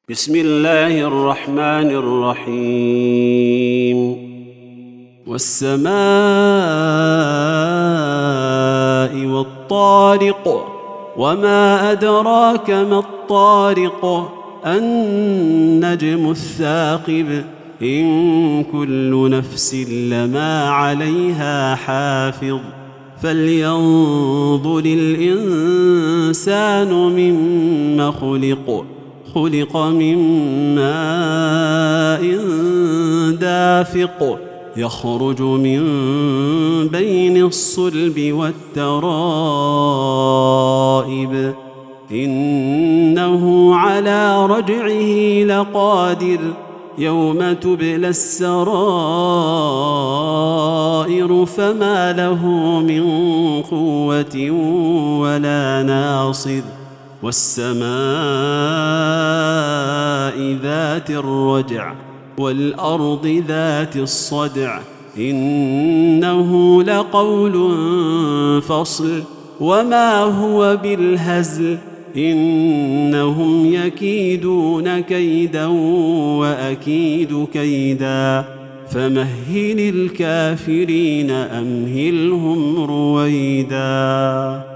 بسم الله الرحمن الرحيم والسماء والطارق وما أدراك ما الطارق النجم الثاقب إن كل نفس لما عليها حافظ فلينظر الإنسان مما خلق من ماء دافق يخرج من بين الصلب والترائب إنه على رجعه لقادر يوم تبلى السرائر فما له من قوة ولا ناصر والسماء ذات الرجع والأرض ذات الصدع إنه لقول فصل وما هو بالهزل إنهم يكيدون كيدا وأكيد كيدا فمهل الكافرين أمهلهم رويدا.